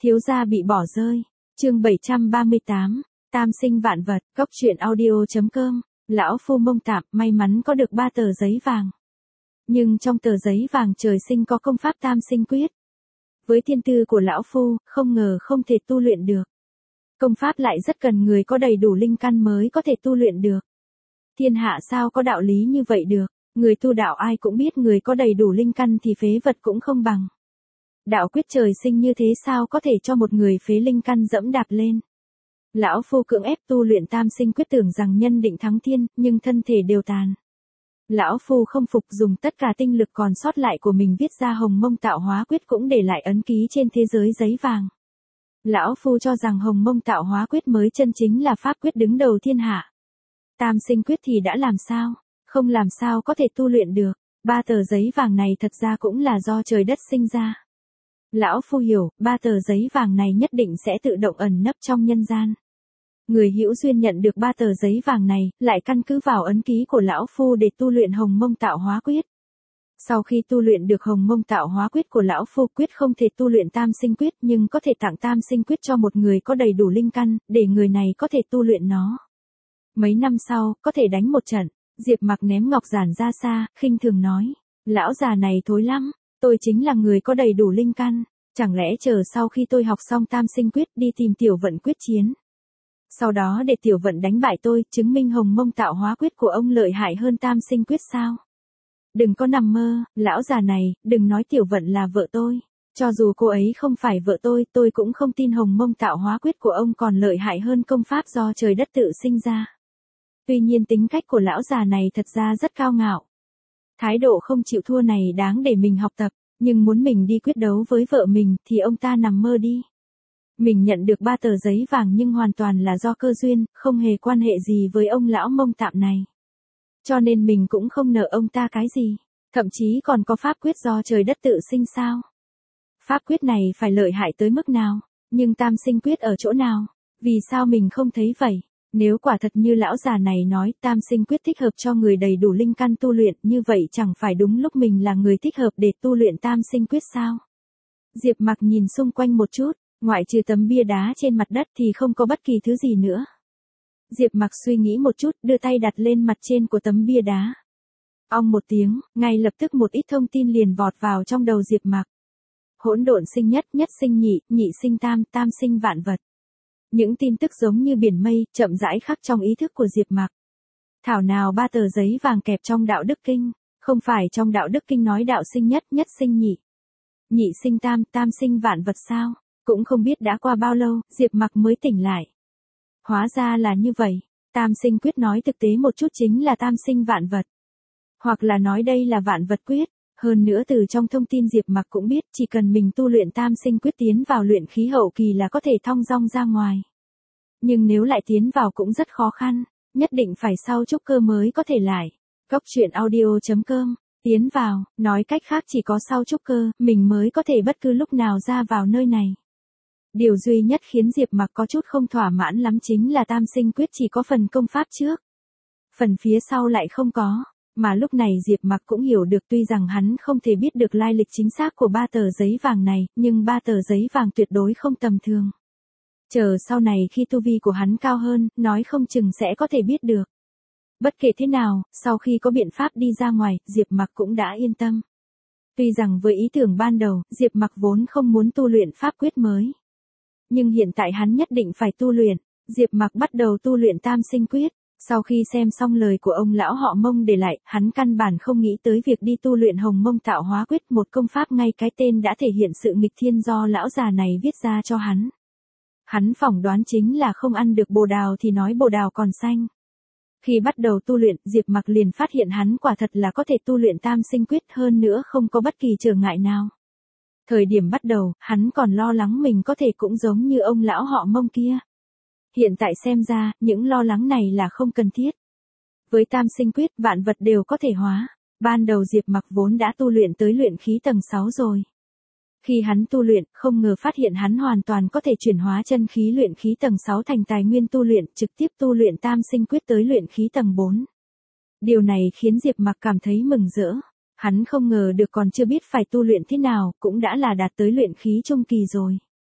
Thiếu gia bị bỏ rơi. Chương 738. Tam sinh vạn vật. Góc truyện audio.com. Lão phu Mông Tạm may mắn có được 3 tờ giấy vàng. Nhưng trong tờ giấy vàng trời sinh có công pháp tam sinh quyết. Với thiên tư của lão phu, không ngờ không thể tu luyện được. Công pháp lại rất cần người có đầy đủ linh căn mới có thể tu luyện được. Thiên hạ sao có đạo lý như vậy được, người tu đạo ai cũng biết người có đầy đủ linh căn thì phế vật cũng không bằng. Đạo quyết trời sinh như thế sao có thể cho một người phế linh căn dẫm đạp lên. Lão phu cưỡng ép tu luyện tam sinh quyết tưởng rằng nhân định thắng thiên, nhưng thân thể đều tàn. Lão phu không phục dùng tất cả tinh lực còn sót lại của mình viết ra Hồng Mông Tạo Hóa Quyết cũng để lại ấn ký trên thế giới giấy vàng. Lão phu cho rằng Hồng Mông Tạo Hóa Quyết mới chân chính là pháp quyết đứng đầu thiên hạ. Tam sinh quyết thì đã làm sao? Không làm sao có thể tu luyện được. 3 tờ giấy vàng này thật ra cũng là do trời đất sinh ra. Lão phu hiểu, 3 tờ giấy vàng này nhất định sẽ tự động ẩn nấp trong nhân gian. Người hữu duyên nhận được 3 tờ giấy vàng này, lại căn cứ vào ấn ký của lão phu để tu luyện Hồng Mông Tạo Hóa Quyết. Sau khi tu luyện được Hồng Mông Tạo Hóa Quyết của lão phu, quyết không thể tu luyện tam sinh quyết nhưng có thể tặng tam sinh quyết cho một người có đầy đủ linh căn, để người này có thể tu luyện nó. Mấy năm sau, có thể đánh một trận. Diệp Mặc ném ngọc giản ra xa, khinh thường nói. Lão già này thối lắm, tôi chính là người có đầy đủ linh căn. Chẳng lẽ chờ sau khi tôi học xong tam sinh quyết đi tìm Tiểu Vận quyết chiến. Sau đó để Tiểu Vận đánh bại tôi, chứng minh Hồng Mông Tạo Hóa Quyết của ông lợi hại hơn tam sinh quyết sao? Đừng có nằm mơ, lão già này, đừng nói Tiểu Vận là vợ tôi. Cho dù cô ấy không phải vợ tôi cũng không tin Hồng Mông Tạo Hóa Quyết của ông còn lợi hại hơn công pháp do trời đất tự sinh ra. Tuy nhiên tính cách của lão già này thật ra rất cao ngạo. Thái độ không chịu thua này đáng để mình học tập, nhưng muốn mình đi quyết đấu với vợ mình thì ông ta nằm mơ đi. Mình nhận được 3 tờ giấy vàng nhưng hoàn toàn là do cơ duyên, không hề quan hệ gì với ông lão Mông Tạm này. Cho nên mình cũng không nợ ông ta cái gì, thậm chí còn có pháp quyết do trời đất tự sinh sao. Pháp quyết này phải lợi hại tới mức nào, nhưng tam sinh quyết ở chỗ nào, vì sao mình không thấy vậy? Nếu quả thật như lão già này nói tam sinh quyết thích hợp cho người đầy đủ linh căn tu luyện, như vậy chẳng phải đúng lúc mình là người thích hợp để tu luyện tam sinh quyết sao? Diệp Mặc nhìn xung quanh một chút, ngoại trừ tấm bia đá trên mặt đất thì không có bất kỳ thứ gì nữa. Diệp Mặc suy nghĩ một chút, đưa tay đặt lên mặt trên của tấm bia đá. Ong một tiếng, ngay lập tức một ít thông tin liền vọt vào trong đầu Diệp Mặc. Hỗn độn sinh nhất, nhất sinh nhị, nhị sinh tam, tam sinh vạn vật. Những tin tức giống như biển mây, chậm rãi khắc trong ý thức của Diệp Mặc. Thảo nào 3 tờ giấy vàng kẹp trong đạo đức kinh, không phải trong đạo đức kinh nói đạo sinh nhất, nhất sinh nhị. Nhị sinh tam, tam sinh vạn vật sao? Cũng không biết đã qua bao lâu, Diệp Mặc mới tỉnh lại. Hóa ra là như vậy, tam sinh quyết nói thực tế một chút chính là tam sinh vạn vật. Hoặc là nói đây là vạn vật quyết. Hơn nữa từ trong thông tin Diệp Mặc cũng biết chỉ cần mình tu luyện tam sinh quyết tiến vào luyện khí hậu kỳ là có thể thong dong ra ngoài. Nhưng nếu lại tiến vào cũng rất khó khăn, nhất định phải sau trúc cơ mới có thể lại. Góc truyện audio.com, tiến vào, nói cách khác chỉ có sau trúc cơ, mình mới có thể bất cứ lúc nào ra vào nơi này. Điều duy nhất khiến Diệp Mặc có chút không thỏa mãn lắm chính là tam sinh quyết chỉ có phần công pháp trước. Phần phía sau lại không có. Mà lúc này Diệp Mặc cũng hiểu được tuy rằng hắn không thể biết được lai lịch chính xác của 3 tờ giấy vàng này, nhưng 3 tờ giấy vàng tuyệt đối không tầm thường. Chờ sau này khi tu vi của hắn cao hơn, nói không chừng sẽ có thể biết được. Bất kể thế nào, sau khi có biện pháp đi ra ngoài, Diệp Mặc cũng đã yên tâm. Tuy rằng với ý tưởng ban đầu, Diệp Mặc vốn không muốn tu luyện pháp quyết mới. Nhưng hiện tại hắn nhất định phải tu luyện, Diệp Mặc bắt đầu tu luyện tam sinh quyết. Sau khi xem xong lời của ông lão họ Mông để lại, hắn căn bản không nghĩ tới việc đi tu luyện Hồng Mông Tạo Hóa Quyết, một công pháp ngay cái tên đã thể hiện sự nghịch thiên do lão già này viết ra cho hắn. Hắn phỏng đoán chính là không ăn được bồ đào thì nói bồ đào còn xanh. Khi bắt đầu tu luyện, Diệp Mặc liền phát hiện hắn quả thật là có thể tu luyện tam sinh quyết, hơn nữa không có bất kỳ trở ngại nào. Thời điểm bắt đầu, hắn còn lo lắng mình có thể cũng giống như ông lão họ Mông kia. Hiện tại xem ra, những lo lắng này là không cần thiết. Với tam sinh quyết, vạn vật đều có thể hóa. Ban đầu Diệp Mặc vốn đã tu luyện tới luyện khí tầng 6 rồi. Khi hắn tu luyện, không ngờ phát hiện hắn hoàn toàn có thể chuyển hóa chân khí luyện khí tầng 6 thành tài nguyên tu luyện, trực tiếp tu luyện tam sinh quyết tới luyện khí tầng 4. Điều này khiến Diệp Mặc cảm thấy mừng rỡ. Hắn không ngờ được còn chưa biết phải tu luyện thế nào, cũng đã là đạt tới luyện khí trung kỳ rồi.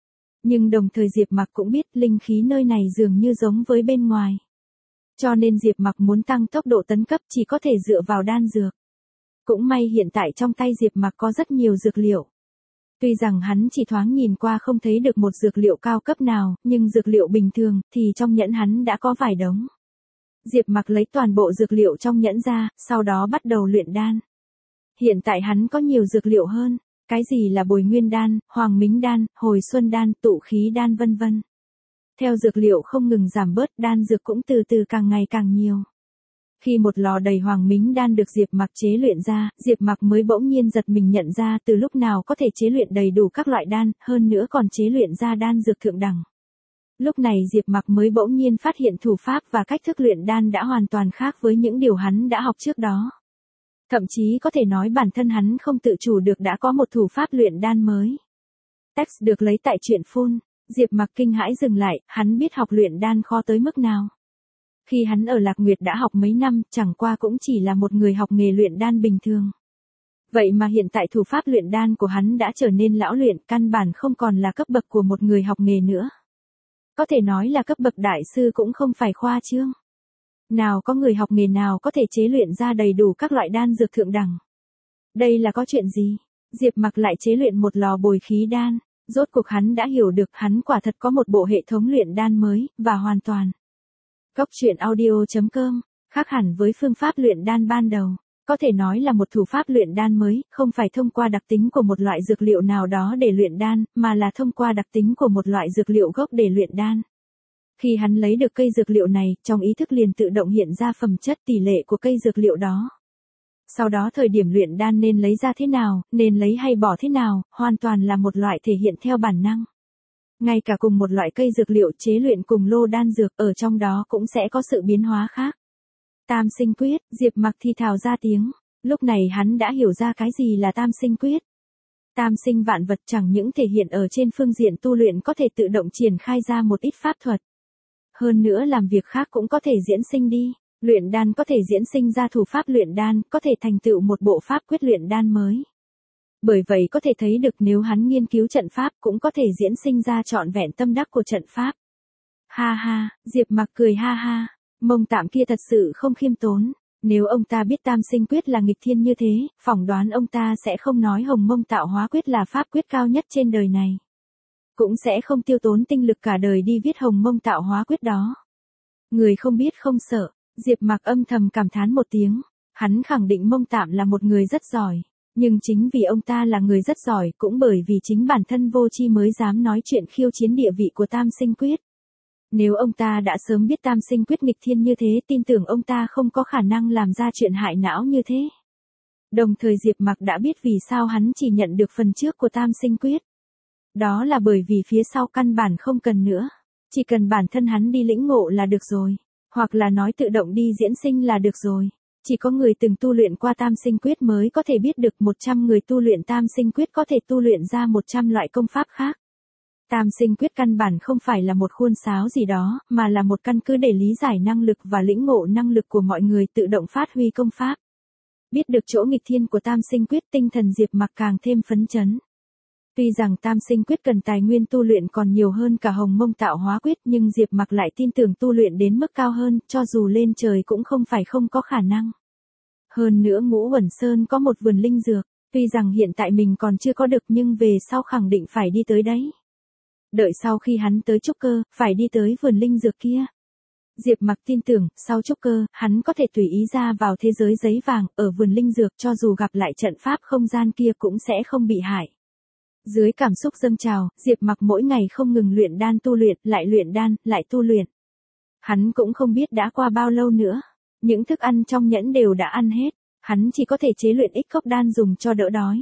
Nhưng đồng thời Diệp Mặc cũng biết linh khí nơi này dường như giống với bên ngoài. Cho nên Diệp Mặc muốn tăng tốc độ tấn cấp chỉ có thể dựa vào đan dược. Cũng may hiện tại trong tay Diệp Mặc có rất nhiều dược liệu. Tuy rằng hắn chỉ thoáng nhìn qua không thấy được một dược liệu cao cấp nào, nhưng dược liệu bình thường thì trong nhẫn hắn đã có vài đống. Diệp Mặc lấy toàn bộ dược liệu trong nhẫn ra, sau đó bắt đầu luyện đan. Hiện tại hắn có nhiều dược liệu hơn, cái gì là Bồi Nguyên đan, Hoàng Mính đan, Hồi Xuân đan, Tụ khí đan vân vân. Theo dược liệu không ngừng giảm bớt, đan dược cũng từ từ càng ngày càng nhiều. Khi một lò đầy Hoàng Mính đan được Diệp Mặc chế luyện ra, Diệp Mặc mới bỗng nhiên giật mình nhận ra từ lúc nào có thể chế luyện đầy đủ các loại đan, hơn nữa còn chế luyện ra đan dược thượng đẳng. Lúc này Diệp Mặc mới bỗng nhiên phát hiện thủ pháp và cách thức luyện đan đã hoàn toàn khác với những điều hắn đã học trước đó. Thậm chí có thể nói bản thân hắn không tự chủ được đã có một thủ pháp luyện đan mới. Text được lấy tại truyện phun. Diệp Mặc kinh hãi dừng lại, hắn biết học luyện đan khó tới mức nào. Khi hắn ở Lạc Nguyệt đã học mấy năm, chẳng qua cũng chỉ là một người học nghề luyện đan bình thường. Vậy mà hiện tại thủ pháp luyện đan của hắn đã trở nên lão luyện, căn bản không còn là cấp bậc của một người học nghề nữa. Có thể nói là cấp bậc đại sư cũng không phải khoa trương. Nào có người học nghề nào có thể chế luyện ra đầy đủ các loại đan dược thượng đẳng. Đây là có chuyện gì? Diệp Mặc lại chế luyện một lò bồi khí đan. Rốt cuộc hắn đã hiểu được hắn quả thật có một bộ hệ thống luyện đan mới, và hoàn toàn. Góc truyện audio.com, khác hẳn với phương pháp luyện đan ban đầu. Có thể nói là một thủ pháp luyện đan mới, không phải thông qua đặc tính của một loại dược liệu nào đó để luyện đan, mà là thông qua đặc tính của một loại dược liệu gốc để luyện đan. Khi hắn lấy được cây dược liệu này, trong ý thức liền tự động hiện ra phẩm chất tỷ lệ của cây dược liệu đó. Sau đó thời điểm luyện đan nên lấy ra thế nào, nên lấy hay bỏ thế nào, hoàn toàn là một loại thể hiện theo bản năng. Ngay cả cùng một loại cây dược liệu chế luyện cùng lô đan dược ở trong đó cũng sẽ có sự biến hóa khác. Tam sinh quyết, Diệp Mặc thì thào ra tiếng. Lúc này hắn đã hiểu ra cái gì là tam sinh quyết. Tam sinh vạn vật chẳng những thể hiện ở trên phương diện tu luyện có thể tự động triển khai ra một ít pháp thuật. Hơn nữa làm việc khác cũng có thể diễn sinh đi. Luyện đan có thể diễn sinh ra thủ pháp luyện đan, có thể thành tựu một bộ pháp quyết luyện đan mới. Bởi vậy có thể thấy được nếu hắn nghiên cứu trận pháp cũng có thể diễn sinh ra trọn vẹn tâm đắc của trận pháp. Ha ha, Diệp Mặc cười ha ha, Mông Tạm kia thật sự không khiêm tốn. Nếu ông ta biết tam sinh quyết là nghịch thiên như thế, phỏng đoán ông ta sẽ không nói Hồng Mông Tạo Hóa quyết là pháp quyết cao nhất trên đời này. Cũng sẽ không tiêu tốn tinh lực cả đời đi viết Hồng Mông Tạo Hóa quyết đó. Người không biết không sợ. Diệp Mặc âm thầm cảm thán một tiếng, hắn khẳng định Mông Tạm là một người rất giỏi, nhưng chính vì ông ta là người rất giỏi, cũng bởi vì chính bản thân vô tri mới dám nói chuyện khiêu chiến địa vị của tam sinh quyết. Nếu ông ta đã sớm biết tam sinh quyết nghịch thiên như thế, tin tưởng ông ta không có khả năng làm ra chuyện hại não như thế. Đồng thời Diệp Mặc đã biết vì sao hắn chỉ nhận được phần trước của tam sinh quyết. Đó là bởi vì phía sau căn bản không cần nữa, chỉ cần bản thân hắn đi lĩnh ngộ là được rồi. Hoặc là nói tự động đi diễn sinh là được rồi. Chỉ có người từng tu luyện qua tam sinh quyết mới có thể biết được 100 người tu luyện tam sinh quyết có thể tu luyện ra 100 loại công pháp khác. Tam sinh quyết căn bản không phải là một khuôn sáo gì đó, mà là một căn cứ để lý giải năng lực và lĩnh ngộ năng lực của mọi người tự động phát huy công pháp. Biết được chỗ nghịch thiên của tam sinh quyết, tinh thần Diệp Mặc càng thêm phấn chấn. Tuy rằng tam sinh quyết cần tài nguyên tu luyện còn nhiều hơn cả Hồng Mông Tạo Hóa quyết, nhưng Diệp Mặc lại tin tưởng tu luyện đến mức cao hơn, cho dù lên trời cũng không phải không có khả năng. Hơn nữa Ngũ Uẩn Sơn có một vườn linh dược, tuy rằng hiện tại mình còn chưa có được nhưng về sau khẳng định phải đi tới đấy. Đợi sau khi hắn tới trúc cơ, phải đi tới vườn linh dược kia. Diệp Mặc tin tưởng, sau trúc cơ, hắn có thể tùy ý ra vào thế giới giấy vàng, ở vườn linh dược cho dù gặp lại trận pháp không gian kia cũng sẽ không bị hại. Dưới cảm xúc dâng trào, Diệp Mặc mỗi ngày không ngừng luyện đan tu luyện, lại tu luyện. Hắn cũng không biết đã qua bao lâu nữa. Những thức ăn trong nhẫn đều đã ăn hết. Hắn chỉ có thể chế luyện ít cốc đan dùng cho đỡ đói.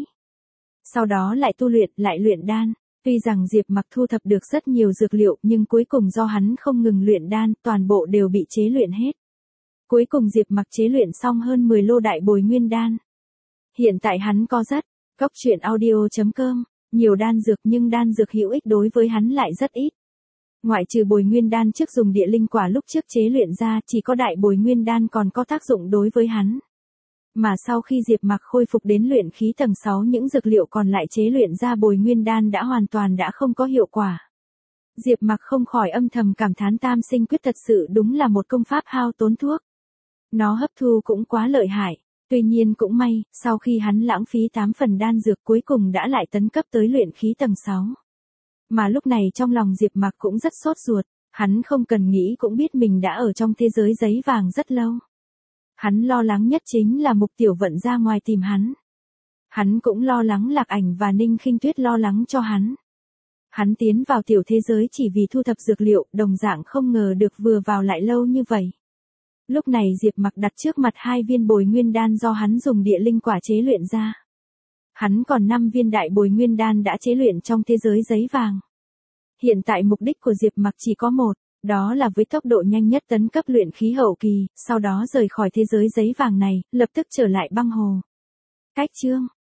Sau đó lại tu luyện, lại luyện đan. Tuy rằng Diệp Mặc thu thập được rất nhiều dược liệu, nhưng cuối cùng do hắn không ngừng luyện đan, toàn bộ đều bị chế luyện hết. Cuối cùng Diệp Mặc chế luyện xong hơn 10 lô đại bồi nguyên đan. Hiện tại hắn có rất, góc truyện audio.com, nhiều đan dược nhưng đan dược hữu ích đối với hắn lại rất ít. Ngoại trừ bồi nguyên đan trước dùng địa linh quả lúc trước chế luyện ra, chỉ có đại bồi nguyên đan còn có tác dụng đối với hắn. Mà sau khi Diệp Mặc khôi phục đến luyện khí tầng 6, những dược liệu còn lại chế luyện ra bồi nguyên đan đã hoàn toàn đã không có hiệu quả. Diệp Mặc không khỏi âm thầm cảm thán tam sinh quyết thật sự đúng là một công pháp hao tốn thuốc. Nó hấp thu cũng quá lợi hại. Tuy nhiên cũng may, sau khi hắn lãng phí 8 phần đan dược cuối cùng đã lại tấn cấp tới luyện khí tầng 6. Mà lúc này trong lòng Diệp Mặc cũng rất sốt ruột, hắn không cần nghĩ cũng biết mình đã ở trong thế giới giấy vàng rất lâu. Hắn lo lắng nhất chính là Mục Tiểu Vận ra ngoài tìm hắn. Hắn cũng lo lắng Lạc Ảnh và Ninh Khinh Tuyết lo lắng cho hắn. Hắn tiến vào tiểu thế giới chỉ vì thu thập dược liệu, đồng dạng không ngờ được vừa vào lại lâu như vậy. Lúc này Diệp Mặc đặt trước mặt 2 viên bồi nguyên đan do hắn dùng địa linh quả chế luyện ra. Hắn còn 5 viên đại bồi nguyên đan đã chế luyện trong thế giới giấy vàng. Hiện tại mục đích của Diệp Mặc chỉ có một, đó là với tốc độ nhanh nhất tấn cấp luyện khí hậu kỳ, sau đó rời khỏi thế giới giấy vàng này, lập tức trở lại băng hồ. Cách chương